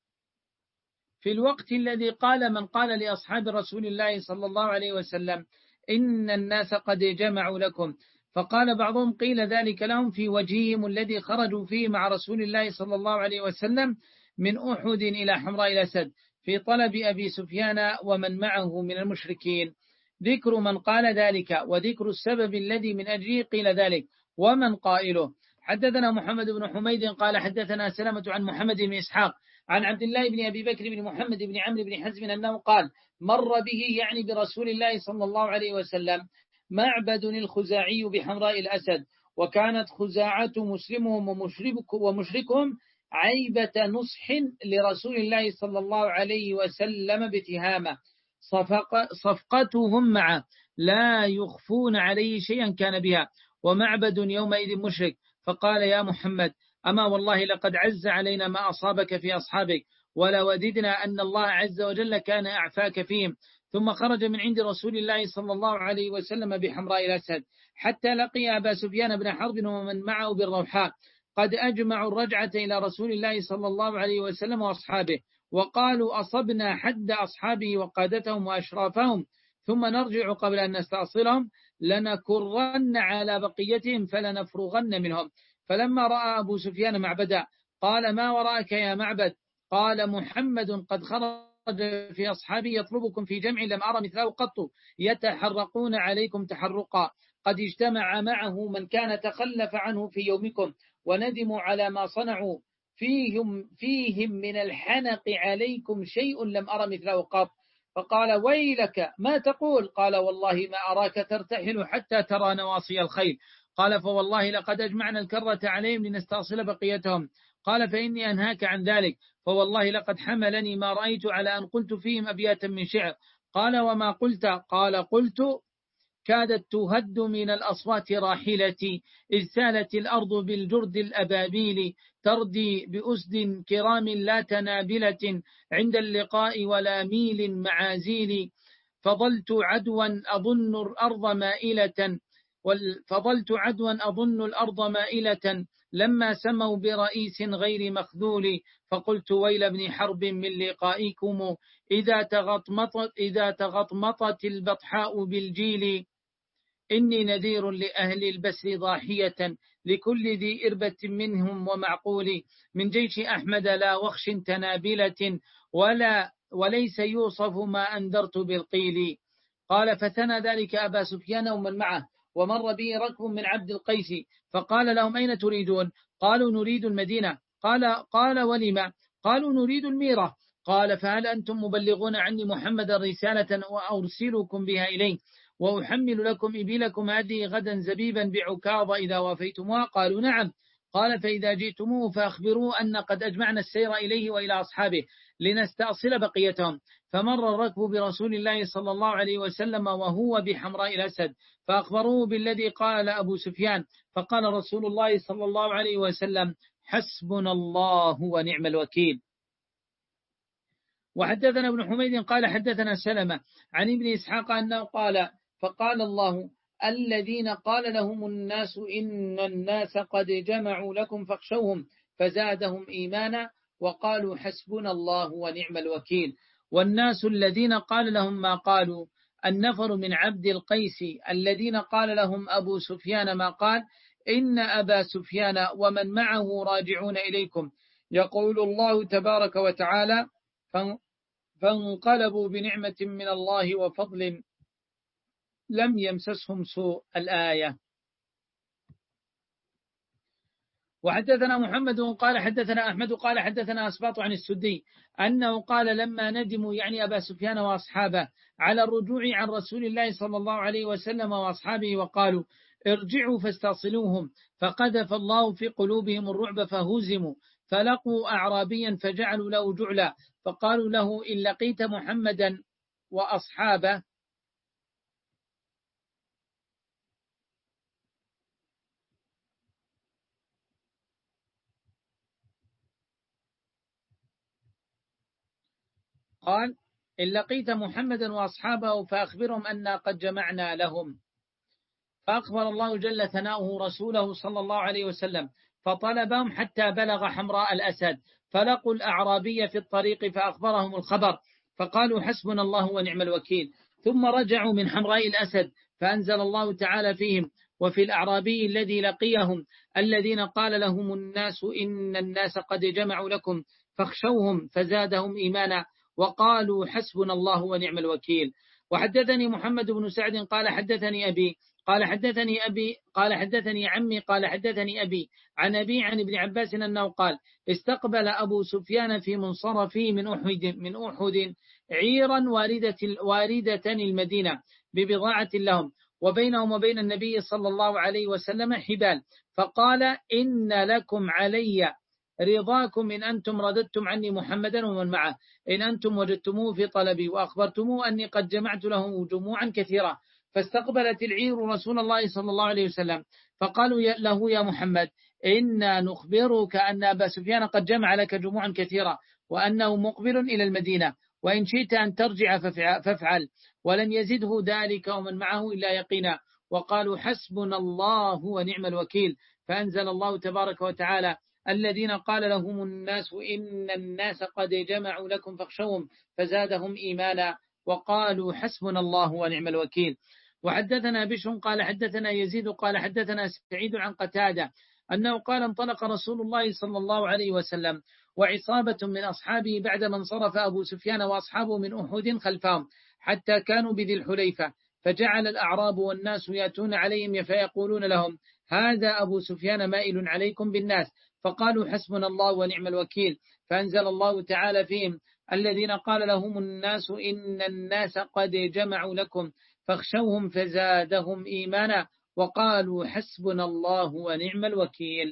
في الوقت الذي قال من قال لأصحاب رسول الله صلى الله عليه وسلم إن الناس قد جمعوا لكم، فقال بعضهم قيل ذلك لهم في وجههم الذي خرجوا فيه مع رسول الله صلى الله عليه وسلم من أحد إلى حمراء الأسد في طلب أبي سفيان ومن معه من المشركين. ذكر من قال ذلك وذكر السبب الذي من أجله قيل ذلك ومن قائله. حدثنا محمد بن حميد قال حدثنا سلمة عن محمد بن إسحاق عن عبد الله بن أبي بكر بن محمد بن عمرو بن حزم أنه قال مر به يعني برسول الله صلى الله عليه وسلم معبد الخزاعي بحمراء الأسد، وكانت خزاعة مسلمهم ومشركهم عيبة نصح لرسول الله صلى الله عليه وسلم بتهامة، صفق صفقتهم معه لا يخفون عليه شيئا كان بها، ومعبد يومئذ مشرك، فقال يا محمد أما والله لقد عز علينا ما أصابك في أصحابك، ولا وددنا أن الله عز وجل كان أعفاك فيهم. ثم خرج من عند رسول الله صلى الله عليه وسلم بحمراء الأسد حتى لقي أبا سفيان بن حرب ومن معه بالروحاء قد أجمعوا الرجعة إلى رسول الله صلى الله عليه وسلم وأصحابه، وقالوا أصبنا حد أصحابه وقادتهم وأشرافهم، ثم نرجع قبل أن نستأصلهم لنكرن على بقيتهم فلنفرغن منهم. فلما رأى أبو سفيان معبدا قال ما وراءك يا معبد؟ قال محمد قد خرج في أصحابه يطلبكم في جمع لم أرى مثله قط، يتحرقون عليكم تحرقا، قد اجتمع معه من كان تخلف عنه في يومكم وندموا على ما صنعوا، فيهم, فيهم من الحنق عليكم شيء لم أرى مثله قط. فقال ويلك ما تقول؟ قال والله ما أراك ترتحل حتى ترى نواصي الخيل. قال فوالله لقد أجمعنا الكرة عليهم لنستأصل بقيتهم. قال فإني أنهاك عن ذلك، فوالله لقد حملني ما رأيت على أن قلت فيهم أبياتا من شعر. قال وما قلت؟ قال قلت كادت تهد من الأصوات راحلتي، إذ سالت الأرض بالجرد الأبابيل، تردي بأسد كرام لا تنابلة عند اللقاء ولا ميل معازيل، فضلت عدوا أظن الأرض مائلة فضلت عدوا أظن الأرض مائلة لما سموا برئيس غير مخذول، فقلت ويل ابن حرب من لقائكم إذا تغطمطت, إذا تغطمطت البطحاء بالجيل، إني نذير لأهل البسر ضاحية لكل ذي إربة منهم ومعقول، من جيش أحمد لا وخش تنابلة ولا وليس يوصف ما أنذرت بالقيل. قال فثنى ذلك أبا سفيان ومن معه، ومر به ركب من عبد القيس فقال لهم أين تريدون؟ قالوا نريد المدينة. قال قال ولما؟ قالوا نريد الميرة. قال فهل أنتم مبلغون عني محمد رسالة وأرسلكم بها إليه وأحمل لكم إبلكم هذه غدا زبيبا بعكاظ إذا وافيتموها؟ قالوا نعم. قال فإذا جئتموه فأخبروه أن قد أجمعنا السير إليه وإلى أصحابه لنستأصل بقيتهم. فمر الركب برسول الله صلى الله عليه وسلم وهو بحمراء الأسد، فأخبروه بالذي قال أبو سفيان، فقال رسول الله صلى الله عليه وسلم حسبنا الله ونعم الوكيل. وحدثنا ابن حميد قال حدثنا سلمة عن ابن إسحاق أنه قال فقال الله الذين قال لهم الناس إن الناس قد جمعوا لكم فاخشوهم فزادهم إيمانا وقالوا حسبنا الله ونعم الوكيل. والناس الذين قال لهم ما قالوا النفر من عبد القيس الذين قال لهم أبو سفيان ما قال إن أبا سفيان ومن معه راجعون إليكم، يقول الله تبارك وتعالى فانقلبوا بنعمة من الله وفضل لم يمسسهم سوء الآية. وحدثنا محمد قال حدثنا أحمد قال حدثنا أسباط عن السدي أنه قال لما ندموا يعني أبا سفيان وأصحابه على الرجوع عن رسول الله صلى الله عليه وسلم وأصحابه وقالوا ارجعوا فاستأصلوهم، فقذف الله في قلوبهم الرعب فهزموا، فلقوا أعرابيا فجعلوا له جعلا فقالوا له إن لقيت محمدا وأصحابه قال إن لقيت محمدا وأصحابه فأخبرهم أننا قد جمعنا لهم. فأخبر الله جل ثناؤه رسوله صلى الله عليه وسلم فطلبهم حتى بلغ حمراء الأسد، فلقوا الأعرابي في الطريق فأخبرهم الخبر فقالوا حسبنا الله ونعم الوكيل، ثم رجعوا من حمراء الأسد فأنزل الله تعالى فيهم وفي الأعرابي الذي لقيهم الذين قال لهم الناس إن الناس قد جمعوا لكم فاخشوهم فزادهم إيمانا وقالوا حسبنا الله ونعم الوكيل. وحدثني محمد بن سعد قال حدثني أبي قال حدثني أبي قال حدثني عمي قال حدثني أبي عن أبي عن ابن عباس أنه قال استقبل أبو سفيان في منصرفه من أحد من أحد عيرا واردة واردة المدينة ببضاعة لهم وبينهم وبين النبي صلى الله عليه وسلم حبال، فقال إن لكم علي رضاكم إن أنتم رددتم عني محمدا ومن معه، إن أنتم وجدتموه في طلبي وأخبرتموه أني قد جمعت له جموعا كثيرة. فاستقبلت العير رسول الله صلى الله عليه وسلم فقالوا له يا محمد إنا نخبرك أن أبا سفيان قد جمع لك جموعا كثيرة وأنه مقبل إلى المدينة، وإن شئت أن ترجع فافعل، ولن يزده ذلك ومن معه إلا يقينا. وقالوا حسبنا الله ونعم الوكيل، فأنزل الله تبارك وتعالى الذين قال لهم الناس إن الناس قد جمعوا لكم فاخشوهم فزادهم إيمانا وقالوا حسبنا الله ونعم الوكيل. وحدثنا بشر قال حدثنا يزيد قال حدثنا سعيد عن قتادة أنه قال انطلق رسول الله صلى الله عليه وسلم وعصابة من أصحابه بعدما انصرف أبو سفيان وأصحابه من أحد خلفهم حتى كانوا بذي الحليفة، فجعل الأعراب والناس يأتون عليهم فيقولون لهم هذا أبو سفيان مائل عليكم بالناس، فقالوا حسبنا الله ونعم الوكيل، فأنزل الله تعالى فيهم الذين قال لهم الناس إن الناس قد جمعوا لكم فاخشوهم فزادهم إيمانا وقالوا حسبنا الله ونعم الوكيل.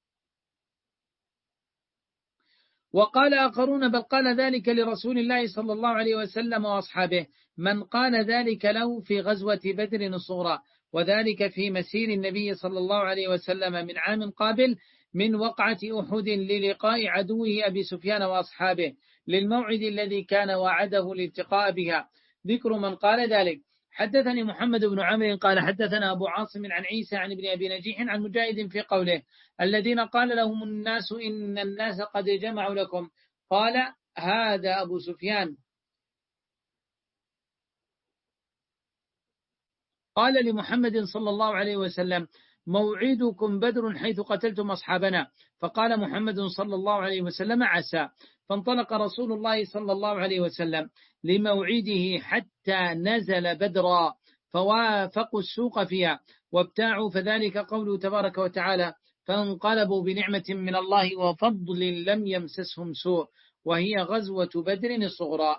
وقال آخرون بل قال ذلك لرسول الله صلى الله عليه وسلم وأصحابه، من قال ذلك له في غزوة بدر الصغرى، وذلك في مسير النبي صلى الله عليه وسلم من عام قابل من وقعة أحد للقاء عدوه أبي سفيان وأصحابه للموعد الذي كان وعده الالتقاء بها. ذكر من قال ذلك. حدثني محمد بن عمرو قال حدثنا أبو عاصم عن عيسى عن ابن أبي نجيح عن مجاهد في قوله الذين قال لهم الناس إن الناس قد جمعوا لكم، قال هذا أبو سفيان قال لمحمد صلى الله عليه وسلم موعدكم بدر حيث قتلتم أصحابنا، فقال محمد صلى الله عليه وسلم عسى، فانطلق رسول الله صلى الله عليه وسلم لموعده حتى نزل بدرا فوافقوا السوق فيها وابتاعوا، فذلك قوله تبارك وتعالى فانقلبوا بنعمة من الله وفضل لم يمسسهم سوء، وهي غزوة بدر الصغرى.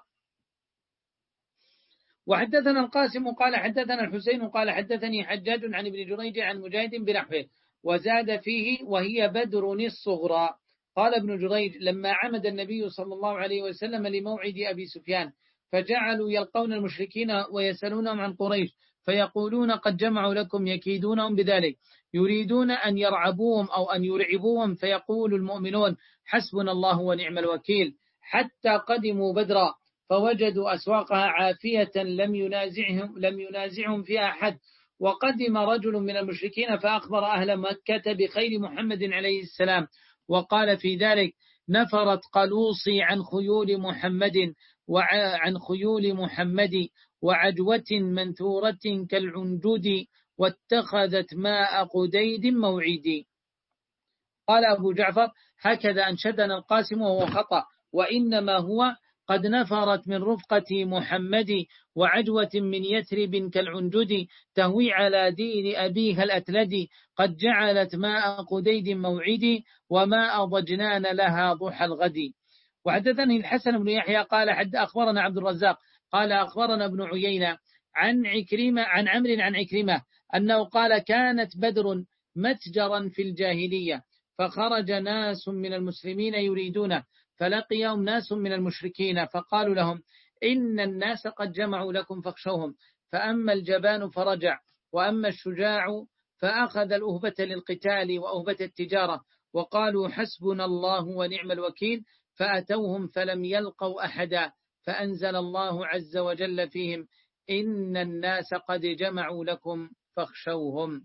وحدثنا القاسم قال حدثنا الحسين قال حدثني حجاج عن ابن جريج عن مجاهد بنحوه وزاد فيه وهي بدر الصغرى. قال ابن جريج لما عمد النبي صلى الله عليه وسلم لموعد أبي سفيان فجعلوا يلقون المشركين ويسألونهم عن قريش فيقولون قد جمعوا لكم يكيدونهم بذلك، يريدون أن يرعبوهم أو أن يرعبوهم، فيقول المؤمنون حسبنا الله ونعم الوكيل، حتى قدموا بدرا فوجدوا أسواقها عافية لم ينازعهم لم ينازعهم فيها أحد. وقدم رجل من المشركين فأخبر أهل مكة بخير محمد عليه السلام وقال في ذلك نفرت قلوصي عن خيول محمد وعن خيول محمد وعجوة منثورة كالعنجود واتخذت ماء قديد موعدي. قال أبو جعفر هكذا أنشدنا القاسم وهو خطأ، وإنما هو قد نفرت من رفقة محمد وعجوة من يثرب كالعنجد تهوي على دين أبيها الأتلد قد جعلت ماء قديد موعدي وماء ضجنان لها ضحى الغد. وحدثني الحسن بن يحيى قال حد أخبرنا عبد الرزاق قال أخبرنا ابن عيينة عن عكرمة عن عمرو عن عكرمة أنه قال كانت بدر متجرا في الجاهلية، فخرج ناس من المسلمين يريدونه، فلقيهم ناس من المشركين فقالوا لهم إن الناس قد جمعوا لكم فاخشوهم، فأما الجبان فرجع، وأما الشجاع فأخذ الأهبة للقتال وأهبة التجارة، وقالوا حسبنا الله ونعم الوكيل، فأتوهم فلم يلقوا أحدا، فأنزل الله عز وجل فيهم إن الناس قد جمعوا لكم فاخشوهم.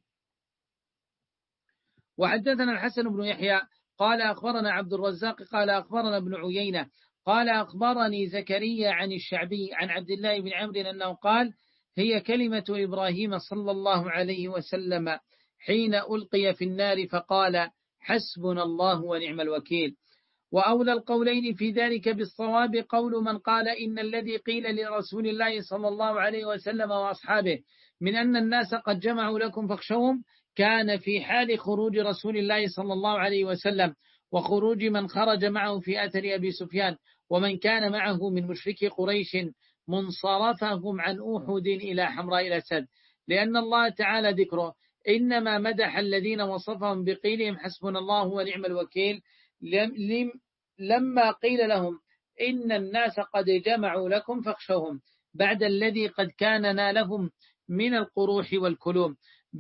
وحدثنا الحسن بن يحيى قال أخبرنا عبد الرزاق قال أخبرنا ابن عيينة قال أخبرني زكريا عن الشعبي عن عبد الله بن عمرو أنه قال هي كلمة إبراهيم صلى الله عليه وسلم حين ألقي في النار فقال حسبنا الله ونعم الوكيل. وأولى القولين في ذلك بالصواب قول من قال إن الذي قيل لرسول الله صلى الله عليه وسلم وأصحابه من أن الناس قد جمعوا لكم فاخشوهم كان في حال خروج رسول الله صلى الله عليه وسلم وخروج من خرج معه في أثر أبي سفيان ومن كان معه من مشركي قريش منصرفهم عن أحد إلى حمراء الأسد، لأن الله تعالى ذكره إنما مدح الذين وصفهم بقيلهم حسبنا الله ونعم الوكيل لما قيل لهم إن الناس قد جمعوا لكم فاخشوهم بعد الذي قد كان نالهم من القروح والكلوم،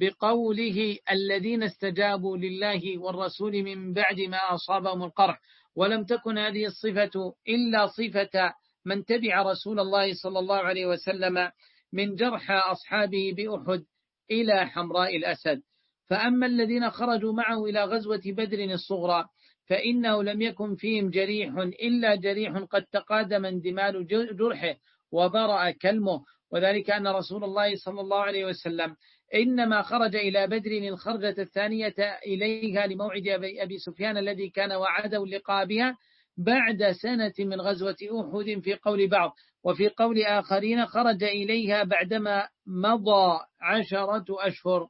بقوله الذين استجابوا لله والرسول من بعد ما أصابهم القرح، ولم تكن هذه الصفة إلا صفة من تبع رسول الله صلى الله عليه وسلم من جرح أصحابه بأحد إلى حمراء الأسد. فأما الذين خرجوا معه إلى غزوة بدر الصغرى فإنه لم يكن فيهم جريح إلا جريح قد تقادم اندمال جرحه وبرأ كلمه، وذلك أن رسول الله صلى الله عليه وسلم إنما خرج إلى بدر الخرجة الثانية إليها لموعد أبي سفيان الذي كان وعده اللقاء بها بعد سنة من غزوة أحد في قول بعض، وفي قول آخرين خرج إليها بعدما مضى عشرة أشهر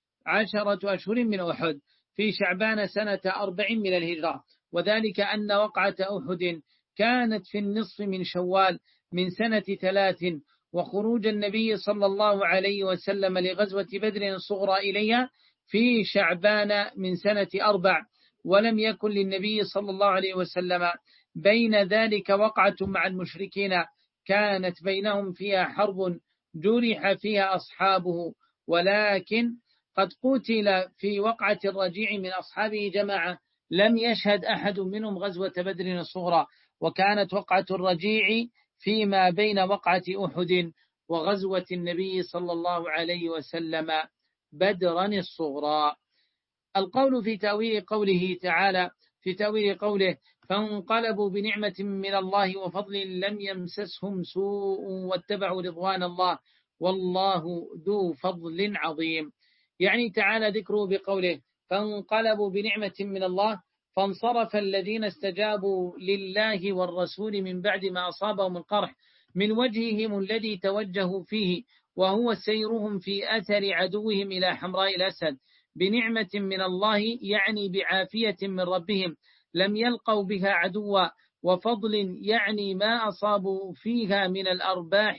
عشرة أشهر من أحد في شعبان سنة أربع من الهجرة، وذلك أن وقعة أحد كانت في النصف من شوال من سنة ثلاث، وخروج النبي صلى الله عليه وسلم لغزوة بدر الصغرى إليها في شعبان من سنة أربع، ولم يكن للنبي صلى الله عليه وسلم بين ذلك وقعة مع المشركين كانت بينهم فيها حرب جرح فيها أصحابه، ولكن قد قتل في وقعة الرجيع من أصحابه جماعة لم يشهد أحد منهم غزوة بدر الصغرى، وكانت وقعة الرجيع فيما بين وقعة أحد وغزوة النبي صلى الله عليه وسلم بدرا الصغرى. القول في تأويل قوله تعالى في تأويل قوله فانقلبوا بنعمة من الله وفضل لم يمسسهم سوء واتبعوا رضوان الله والله ذو فضل عظيم، يعني تعالى ذكره بقوله فانقلبوا بنعمة من الله، فانصرف الذين استجابوا لله والرسول من بعد ما أصابهم القرح من وجههم الذي توجهوا فيه، وهو سيرهم في أثر عدوهم إلى حمراء الأسد بنعمة من الله، يعني بعافية من ربهم لم يلقوا بها عدوا، وفضل يعني ما أصابوا فيها من الأرباح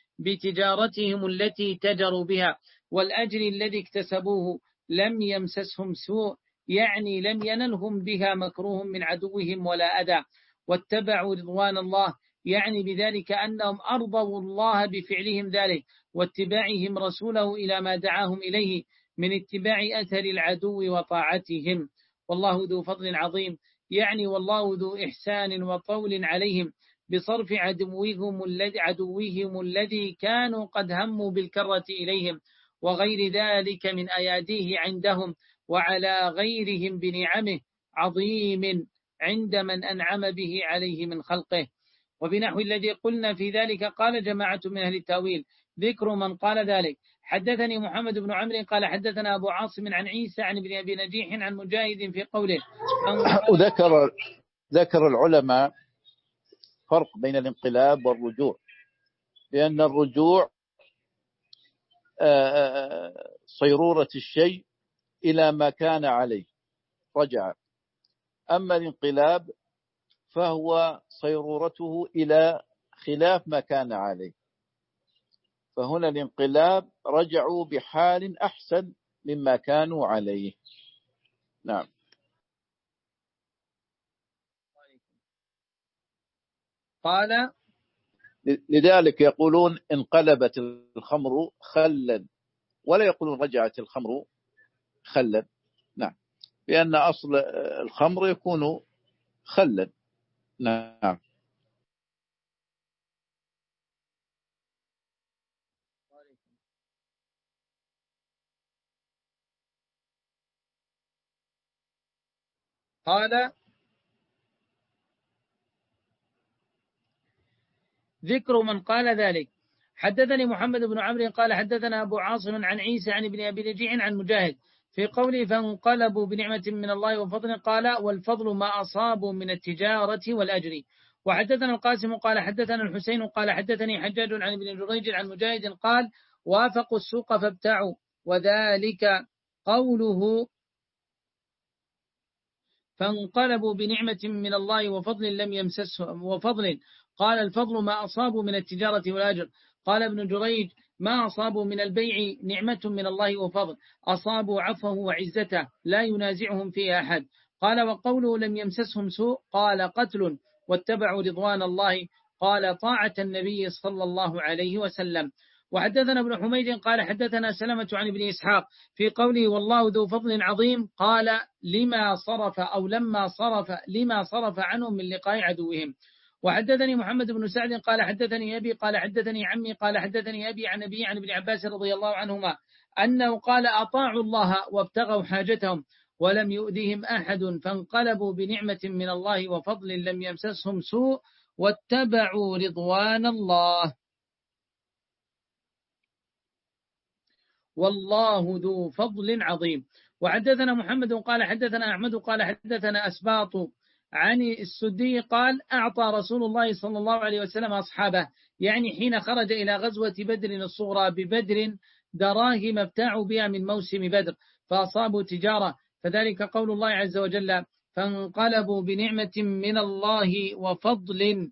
بتجارتهم التي تجروا بها، والأجر الذي اكتسبوه لم يمسسهم سوء، يعني لم ينلهم بها مكروه من عدوهم ولا أذى، واتبعوا رضوان الله، يعني بذلك أنهم أرضوا الله بفعلهم ذلك واتباعهم رسوله إلى ما دعاهم إليه من اتباع أثر العدو وطاعتهم، والله ذو فضل عظيم، يعني والله ذو إحسان وطول عليهم بصرف عدوهم الذي عدوهم الذي كانوا قد هموا بالكرة إليهم وغير ذلك من أياديه عندهم وعلى غيرهم بنعمه عظيم عند من أنعم به عليه من خلقه. وبنحو الذي قلنا في ذلك قال جماعة من أهل التأويل ذكر من قال ذلك. حدثني محمد بن عمرو قال حدثنا أبو عاصم عن عيسى عن ابن أبي نجيح عن مجاهد في قوله. وذكر ذكر العلماء فرق بين الانقلاب والرجوع، لأن الرجوع صيرورة الشيء إلى ما كان عليه رجع، أما الانقلاب فهو صيرورته إلى خلاف ما كان عليه، فهنا الانقلاب رجعوا بحال أحسن مما كانوا عليه. نعم. قال لذلك يقولون انقلبت الخمر خلا، ولا يقولون رجعت الخمر خلا. نعم، لأن أصل الخمر يكون خلا. نعم. قال ذكر من قال ذلك. حدثني محمد بن عمرو قال حدثنا أبو عاصم عن عيسى عن ابن أبي نجيع عن مجاهد في قوله فانقلبوا بنعمة من الله وفضل، قال والفضل ما أصابوا من التجارة والأجر. وحدثنا القاسم قال حدثنا الحسين قال حدثني حجاج عن ابن جريج عن مجاهد قال وافقوا السوق فابتاعوا، وذلك قوله فانقلبوا بنعمة من الله وفضل لم يمسسهم وفضل، قال الفضل ما أصابوا من التجارة والأجر. قال ابن جريج ما أصابوا من البيع نعمة من الله وفضل، أصابوا عفوه وعزته لا ينازعهم فيها أحد. قال وقوله لم يمسسهم سوء، قال قتل واتبعوا رضوان الله، قال طاعة النبي صلى الله عليه وسلم. وحدثنا ابن حميد قال حدثنا سلمة عن ابن إسحاق في قوله والله ذو فضل عظيم، قال لما صرف أو لما صرف لما صرف عنهم من لقاء عدوهم. وحدثني محمد بن سعد قال حدثني أبي قال حدثني عمي قال حدثني أبي عن أبي عن ابن عباس رضي الله عنهما أنه قال أطاعوا الله وابتغوا حاجتهم ولم يؤذهم أحد، فانقلبوا بنعمة من الله وفضل لم يمسسهم سوء واتبعوا رضوان الله، والله ذو فضل عظيم. وحدثنا محمد قال حدثنا أحمد قال حدثنا أسباط عن السدي قال أعطى رسول الله صلى الله عليه وسلم أصحابه، يعني حين خرج إلى غزوة بدر الصغرى ببدر، دراهم ابتاعوا بها من موسم بدر فأصابوا تجارة، فذلك قول الله عز وجل فانقلبوا بنعمة من الله وفضل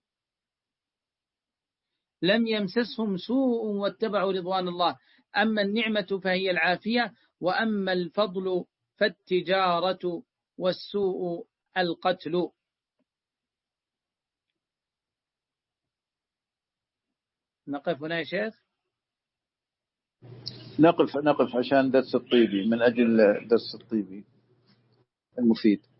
لم يمسسهم سوء واتبعوا رضوان الله. أما النعمة فهي العافية، وأما الفضل فالتجارة، والسوء القتل. نقف هنا يا شيخ. نقف نقف عشان درس الطيبي، من أجل درس الطيبي المفيد.